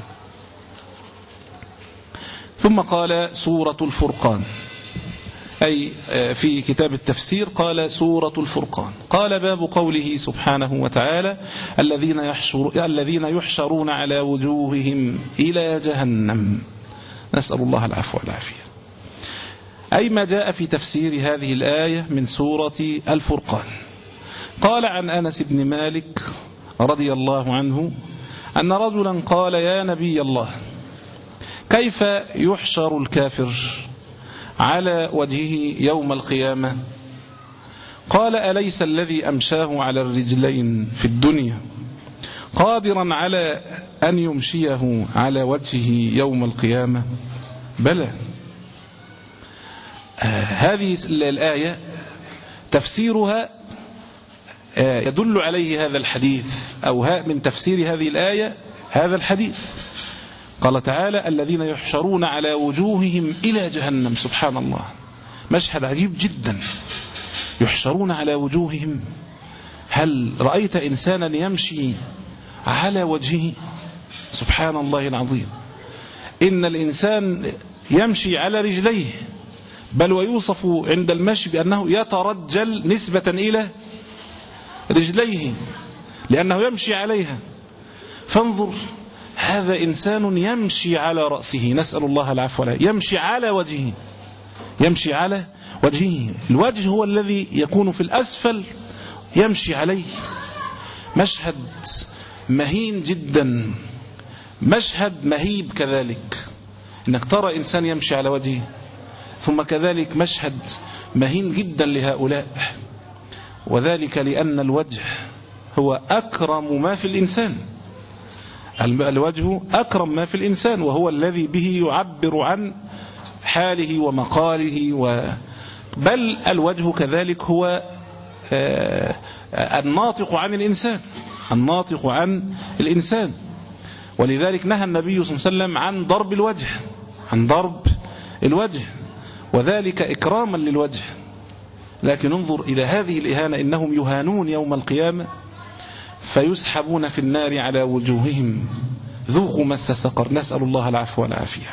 ثم قال سورة الفرقان، أي في كتاب التفسير قال سورة الفرقان. قال باب قوله سبحانه وتعالى الذين, يحشر الذين يحشرون على وجوههم إلى جهنم، نسأل الله العفو والعافية. أي ما جاء في تفسير هذه الآية من سورة الفرقان. قال عن أنس بن مالك رضي الله عنه أن رجلا قال يا نبي الله كيف يحشر الكافر على وجهه يوم القيامة؟ قال أليس الذي أمشاه على الرجلين في الدنيا قادرا على أن يمشيه على وجهه يوم القيامة؟ بلى. آه هذه الآية تفسيرها آه يدل عليه هذا الحديث، أو من تفسير هذه الآية هذا الحديث. قال تعالى الذين يحشرون على وجوههم إلى جهنم. سبحان الله، مشهد عجيب جدا. يحشرون على وجوههم. هل رأيت إنسانا يمشي على وجهه؟ سبحان الله العظيم. إن الإنسان يمشي على رجليه، بل ويوصف عند المشي بأنه يترجل نسبة إلى رجليه لأنه يمشي عليها. فانظر، هذا إنسان يمشي على رأسه، نسأل الله العفو والعافية، يمشي على وجهه يمشي على وجهه. الوجه هو الذي يكون في الأسفل يمشي عليه. مشهد مهين جدا، مشهد مهيب كذلك، إنك ترى إنسان يمشي على وجهه. ثم كذلك مشهد مهين جدا لهؤلاء، وذلك لأن الوجه هو أكرم ما في الإنسان. الوجه أكرم ما في الإنسان، وهو الذي به يعبر عن حاله ومقاله و... بل الوجه كذلك هو الناطق عن الإنسان الناطق عن الإنسان ولذلك نهى النبي صلى الله عليه وسلم عن ضرب الوجه عن ضرب الوجه وذلك إكراما للوجه. لكن انظر إلى هذه الإهانة، إنهم يهانون يوم القيامة فيسحبون في النار على وجوههم ذوقوا مس سقر، نسأل الله العفو والعافية.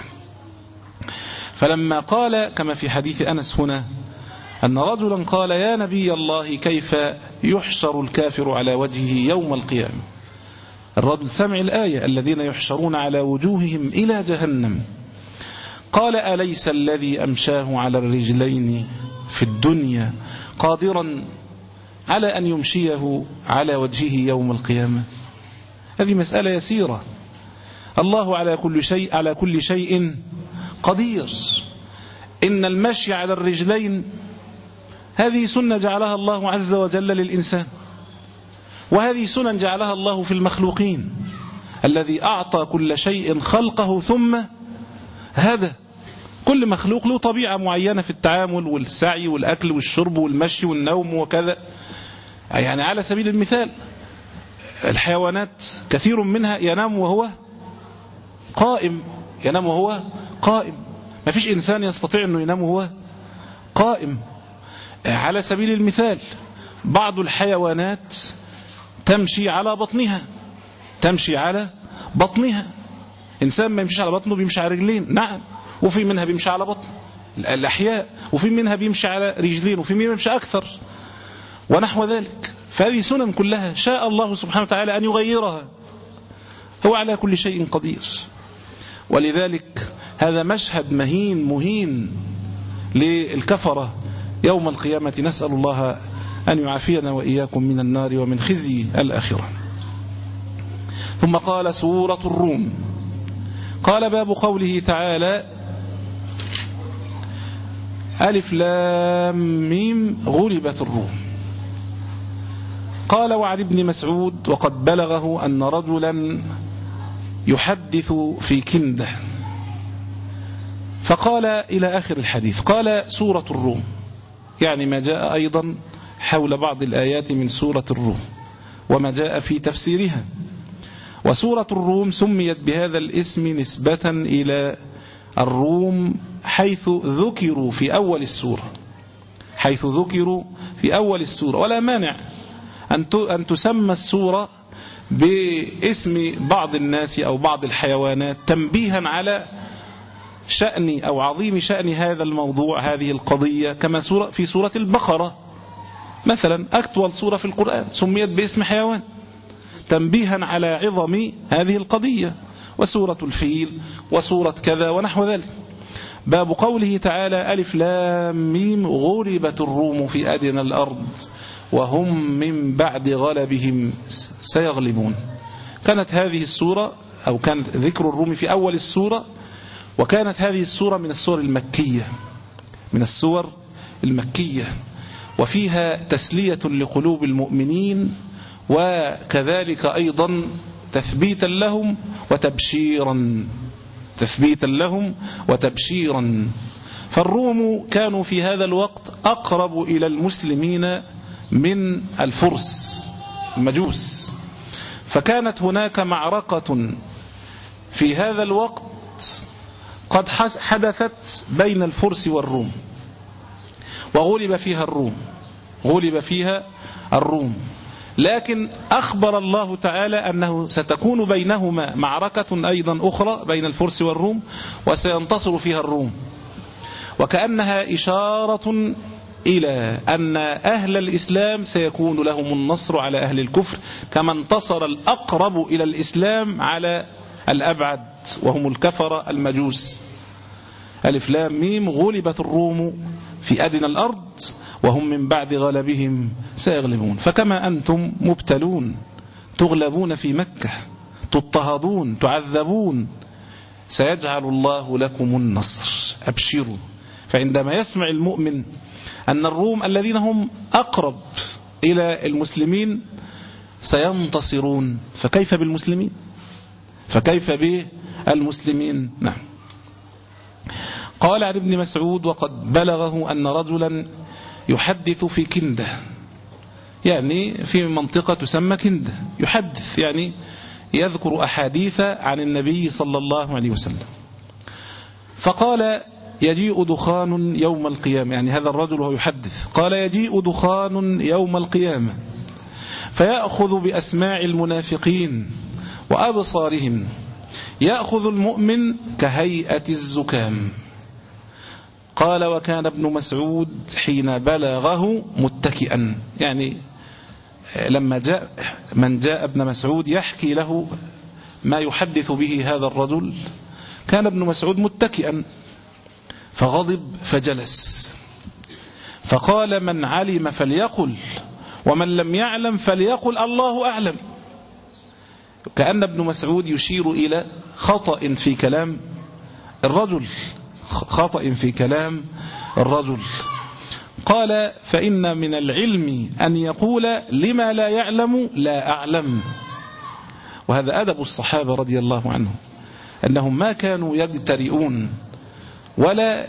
فلما قال كما في حديث أنس هنا أن رجلا قال يا نبي الله كيف يحشر الكافر على وجهه يوم القيامة، الرجل سمع الآية الذين يحشرون على وجوههم إلى جهنم، قال أليس الذي أمشاه على الرجلين في الدنيا قادرا على أن يمشيه على وجهه يوم القيامة؟ هذه مسألة يسيرة. الله على كل شيء على كل شيء قدير. إن المشي على الرجلين هذه سنة جعلها الله عز وجل للإنسان، وهذه سنة جعلها الله في المخلوقين، الذي أعطى كل شيء خلقه ثم هذا. كل مخلوق له طبيعة معينة في التعامل والسعي والأكل والشرب والمشي والنوم وكذا. يعني على سبيل المثال الحيوانات كثير منها ينام وهو قائم ينام وهو قائم ما فيش إنسان يستطيع أنه ينام وهو قائم على سبيل المثال. بعض الحيوانات تمشي على بطنها تمشي على بطنها إنسان ما يمشيش على بطنه بيمشي على رجلين، نعم، وفي منها بيمشي على بطن الأحياء، وفي منها بيمشي على رجلين، وفي منها بيمشي أكثر ونحو ذلك. فهذه سنن كلها شاء الله سبحانه وتعالى أن يغيرها، هو على كل شيء قدير. ولذلك هذا مشهد مهين مهين للكفرة يوم القيامة، نسأل الله أن يعافينا وإياكم من النار ومن خزي الآخرة. ثم قال سورة الروم. قال باب قوله تعالى ألف لام ميم غلبت الروم. قال وعن ابن مسعود وقد بلغه أن رجلا يحدث في كنده، فقال إلى آخر الحديث. قال سورة الروم، يعني ما جاء أيضا حول بعض الآيات من سورة الروم وما جاء في تفسيرها. وسورة الروم سميت بهذا الاسم نسبة إلى الروم حيث ذكروا في أول السورة حيث ذكروا في أول السورة ولا مانع أن تسمى السورة باسم بعض الناس أو بعض الحيوانات تنبيها على شأن أو عظيم شأن هذا الموضوع، هذه القضية، كما سورة في سورة البقرة مثلا، أطول سورة في القرآن سميت باسم حيوان تنبيها على عظم هذه القضية، وسورة الفيل وسورة كذا ونحو ذلك. باب قوله تعالى ألف لام ميم غلبت الروم في أدنى الأرض وهم من بعد غلبهم سيغلبون. كانت هذه السورة أو كان ذكر الروم في أول السورة، وكانت هذه السورة من السور المكية من السور المكية وفيها تسلية لقلوب المؤمنين، وكذلك أيضا تثبيتا لهم وتبشيرا تثبيتا لهم وتبشيرا. فالروم كانوا في هذا الوقت أقرب إلى المسلمين من الفرس المجوس، فكانت هناك معركة في هذا الوقت قد حدثت بين الفرس والروم، وغلب فيها الروم غلب فيها الروم لكن أخبر الله تعالى أنه ستكون بينهما معركة أيضا أخرى بين الفرس والروم وسينتصر فيها الروم، وكأنها إشارة إلى أن أهل الإسلام سيكون لهم النصر على أهل الكفر، كما انتصر الأقرب إلى الإسلام على الأبعد وهم الكفر المجوس. ألف لام ميم غلبت الروم في أدنى الأرض وهم من بعد غلبهم سيغلبون. فكما أنتم مبتلون تغلبون في مكة، تضطهدون، تعذبون، سيجعل الله لكم النصر، أبشروا. فعندما يسمع المؤمن أن الروم الذين هم أقرب إلى المسلمين سينتصرون، فكيف بالمسلمين فكيف بالمسلمين نعم. قال عن ابن مسعود وقد بلغه أن رجلا يحدث في كنده، يعني في منطقة تسمى كنده، يحدث يعني يذكر أحاديث عن النبي صلى الله عليه وسلم. فقال يجيء دخان يوم القيامة، يعني هذا الرجل وهو يحدث قال يجيء دخان يوم القيامة فيأخذ بأسماع المنافقين وأبصارهم، يأخذ المؤمن كهيئة الزكام. قال وكان ابن مسعود حين بلغه متكئا، يعني لما جاء من جاء ابن مسعود يحكي له ما يحدث به هذا الرجل، كان ابن مسعود متكئا فغضب فجلس، فقال من علم فليقل ومن لم يعلم فليقل الله أعلم. كأن ابن مسعود يشير إلى خطأ في كلام الرجل خطأ في كلام الرجل قال فإن من العلم أن يقول لما لا يعلم لا أعلم. وهذا أدب الصحابة رضي الله عنهم، أنهم ما كانوا يجترئون ولا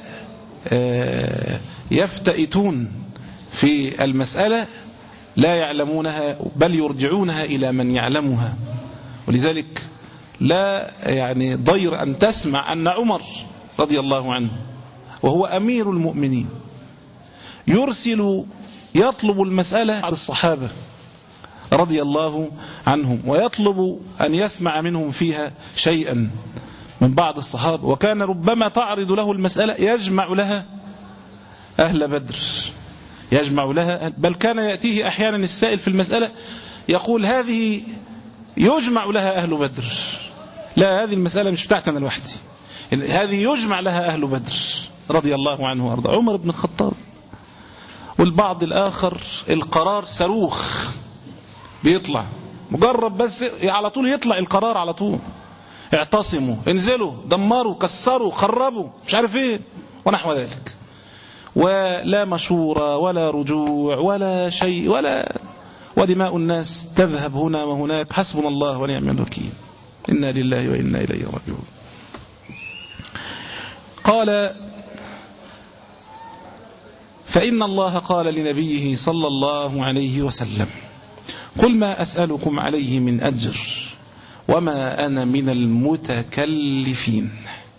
يفتئتون في المسألة لا يعلمونها، بل يرجعونها إلى من يعلمها. ولذلك لا يعني ضير أن تسمع أن عمر رضي الله عنه وهو أمير المؤمنين يرسل يطلب المسألة عن الصحابة رضي الله عنهم، ويطلب أن يسمع منهم فيها شيئا من بعض الصحابة، وكان ربما تعرض له المسألة يجمع لها أهل بدر، يجمع لها، بل كان يأتيه أحيانا السائل في المسألة يقول هذه يجمع لها أهل بدر، لا هذه المسألة مش بتاعتنا لوحدي، هذه يجمع لها أهل بدر رضي الله عنه وارضاه. عمر بن الخطاب. والبعض الآخر القرار صاروخ بيطلع مجرد بس على طول يطلع القرار على طول، اعتصموا، انزلوا، دمروا، كسروا، خربوا، مش عارف ايه ونحو ذلك، ولا مشورة ولا رجوع ولا شيء، ولا ودماء الناس تذهب هنا وهناك. حسبنا الله ونعم الوكيل، إنا لله وإنا إليه راجعون. قال فإن الله قال لنبيه صلى الله عليه وسلم قل ما أسألكم عليه من أجر وما أنا من المتكلفين.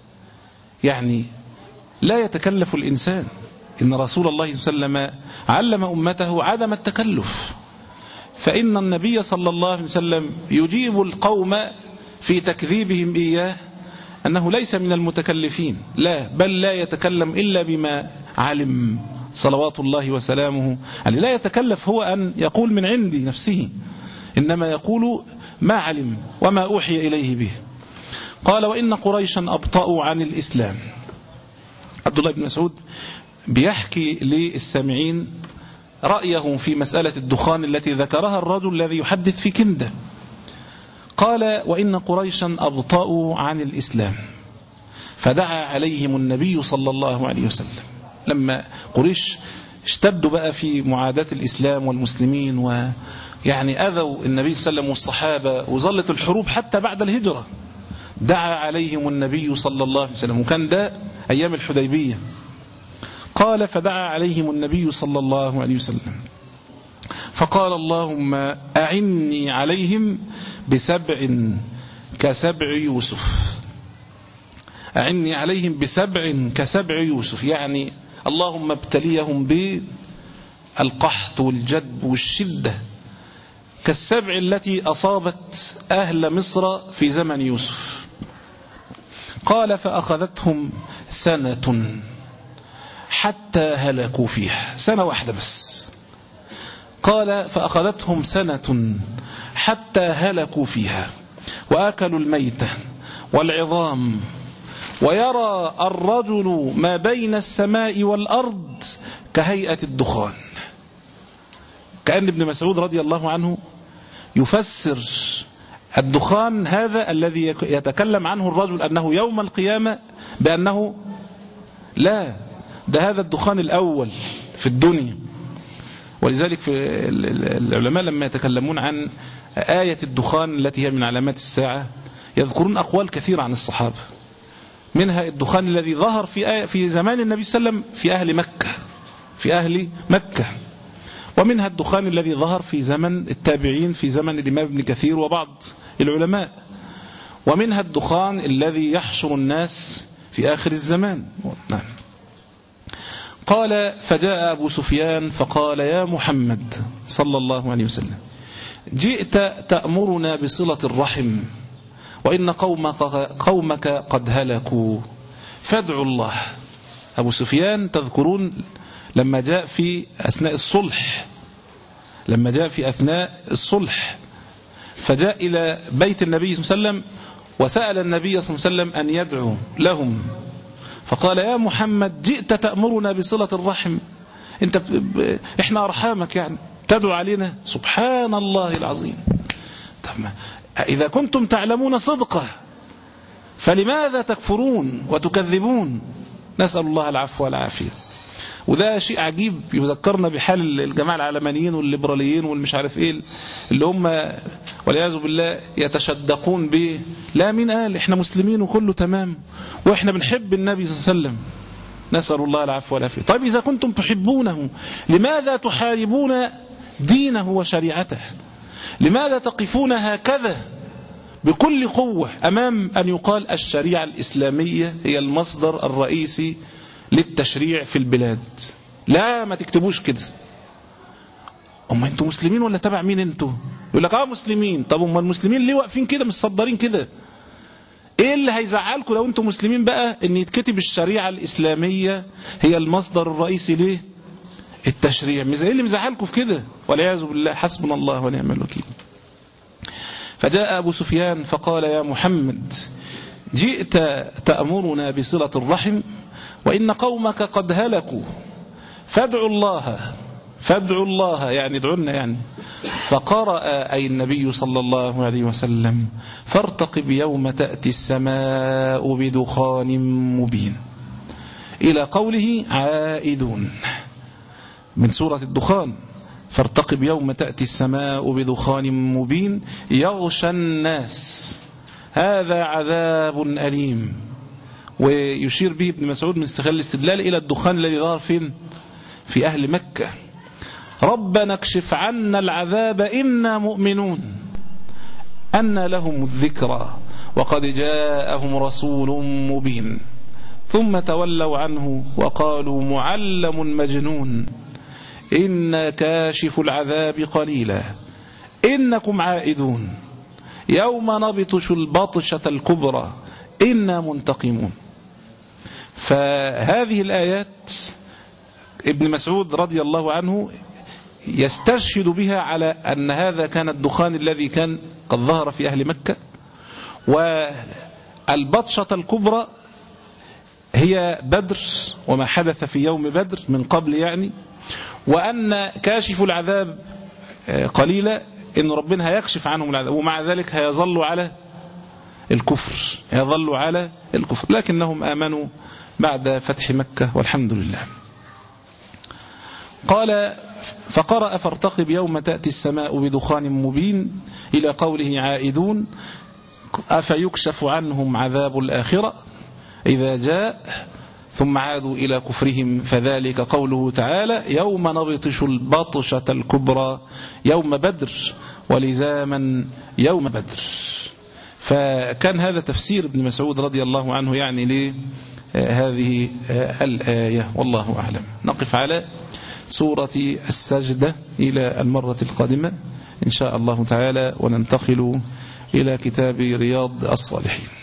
يعني لا يتكلف الإنسان، إن رسول الله صلى الله عليه وسلم علم أمته عدم التكلف، فإن النبي صلى الله عليه وسلم يجيب القوم في تكذيبهم إياه أنه ليس من المتكلفين، لا بل لا يتكلم إلا بما علم صلوات الله وسلامه عليه. لا يتكلف هو أن يقول من عندي نفسه، إنما يقول ما علم وما أوحي إليه به. قال وإن قريشا أبطأوا عن الإسلام. عبد الله بن مسعود بيحكي للسامعين رأيه في مسألة الدخان التي ذكرها الرجل الذي يحدث في كندة. قال وإن قريشا أبطأوا عن الإسلام فدعا عليهم النبي صلى الله عليه وسلم. لما قريش اشتدوا بقى في معاداة الإسلام والمسلمين، ويعني أذوا النبي صلى الله عليه وسلم والصحابة، وظلت الحروب حتى بعد الهجرة، دعا عليهم النبي صلى الله عليه وسلم، وكان ده أيام الحديبية. قال فدعا عليهم النبي صلى الله عليه وسلم فقال اللهم أعني عليهم بسبع كسبع يوسف. أعني عليهم بسبع كسبع يوسف، يعني اللهم ابتليهم بالقحط والجدب والشدة كالسبع التي أصابت أهل مصر في زمن يوسف. قال فأخذتهم سنة حتى هلكوا فيها، سنة واحدة بس. قال فأخذتهم سنة حتى هلكوا فيها وآكلوا الميتة والعظام، ويرى الرجل ما بين السماء والأرض كهيئة الدخان. كأن ابن مسعود رضي الله عنه يفسر الدخان هذا الذي يتكلم عنه الرجل أنه يوم القيامة بأنه لا، ده هذا الدخان الأول في الدنيا. ولذلك في العلماء لما يتكلمون عن آية الدخان التي هي من علامات الساعة يذكرون أقوال كثيرة عن الصحابة، منها الدخان الذي ظهر في في زمان النبي صلى الله عليه وسلم في أهل مكة في أهل مكة ومنها الدخان الذي ظهر في زمن التابعين في زمن الإمام ابن كثير وبعض العلماء، ومنها الدخان الذي يحشر الناس في آخر الزمان. نعم. قال فجاء أبو سفيان فقال يا محمد صلى الله عليه وسلم جئت تأمرنا بصلة الرحم وإن قومك, قومك قد هلكوا فادعوا الله. أبو سفيان تذكرون لما جاء في أثناء الصلح لما جاء في أثناء الصلح فجاء إلى بيت النبي صلى الله عليه وسلم وسأل النبي صلى الله عليه وسلم أن يدعو لهم، فقال يا محمد جئت تأمرنا بصلة الرحم، انت ب... احنا أرحامك يعني تدعو علينا؟ سبحان الله العظيم. طب إذا كنتم تعلمون صدقه فلماذا تكفرون وتكذبون؟ نسأل الله العفو والعافية. وده شيء عجيب يذكرنا بحال الجماعة العلمانيين والليبراليين والمش عارف ايه اللي هم والعياذ بالله يتشدقون به. لا، مين قال احنا مسلمين وكله تمام واحنا بنحب النبي صلى الله عليه وسلم؟ نسأل الله العفو والعافية. طيب إذا كنتم تحبونه لماذا تحاربون دينه وشريعته؟ لماذا تقفون هكذا بكل قوة أمام أن يقال الشريعة الإسلامية هي المصدر الرئيسي للتشريع في البلاد؟ لا، ما تكتبوش كده أما أنتوا مسلمين ولا تبع مين أنتوا؟ يقول لك آه مسلمين. طب أما المسلمين ليه واقفين كده مصدرين كده؟ إيه اللي هيزعلكم لو أنتوا مسلمين بقى إن يتكتب الشريعة الإسلامية هي المصدر الرئيسي ليه التشريع؟ مش إيه اللي مزعلكم في كده؟ والعياذ بالله، حسبنا الله ونعم الوكيل. فجاء أبو سفيان فقال يا محمد جئت تأمرنا بصلة الرحم وإن قومك قد هلكوا فادعوا الله فادعوا الله يعني ادعونا يعني. فقرأ أي النبي صلى الله عليه وسلم فارتقب يوم تأتي السماء بدخان مبين إلى قوله عائدون من سورة الدخان. فارتقب يوم تأتي السماء بدخان مبين يغشى الناس هذا عذاب أليم. ويشير به ابن مسعود من استغلال الاستدلال إلى الدخان الذي ظهر فين؟ في أهل مكة. ربنا اكشف عنا العذاب إنا مؤمنون أن لهم الذكرى وقد جاءهم رسول مبين ثم تولوا عنه وقالوا معلم مجنون إن كاشف العذاب قليلا إنكم عائدون يوم نبطش البطشة الكبرى إنا منتقمون. فهذه الآيات ابن مسعود رضي الله عنه يستشهد بها على أن هذا كان الدخان الذي كان قد ظهر في أهل مكة، والبطشة الكبرى هي بدر وما حدث في يوم بدر من قبل يعني، وأن كاشف العذاب قليلا إن ربنا هيكشف عنهم العذاب ومع ذلك هيظلوا على الكفر هيظلوا على الكفر لكنهم آمنوا بعد فتح مكة والحمد لله. قال فقرأ فارتقب يوم تأتي السماء بدخان مبين إلى قوله عائدون أفيكشف عنهم عذاب الآخرة إذا جاء ثم عادوا إلى كفرهم فذلك قوله تعالى يوم نبطش البطشة الكبرى يوم بدر ولزاما يوم بدر. فكان هذا تفسير ابن مسعود رضي الله عنه يعني لهذه الآية والله أعلم. نقف على سورة السجدة إلى المرة القادمة إن شاء الله تعالى وننتقل إلى كتاب رياض الصالحين.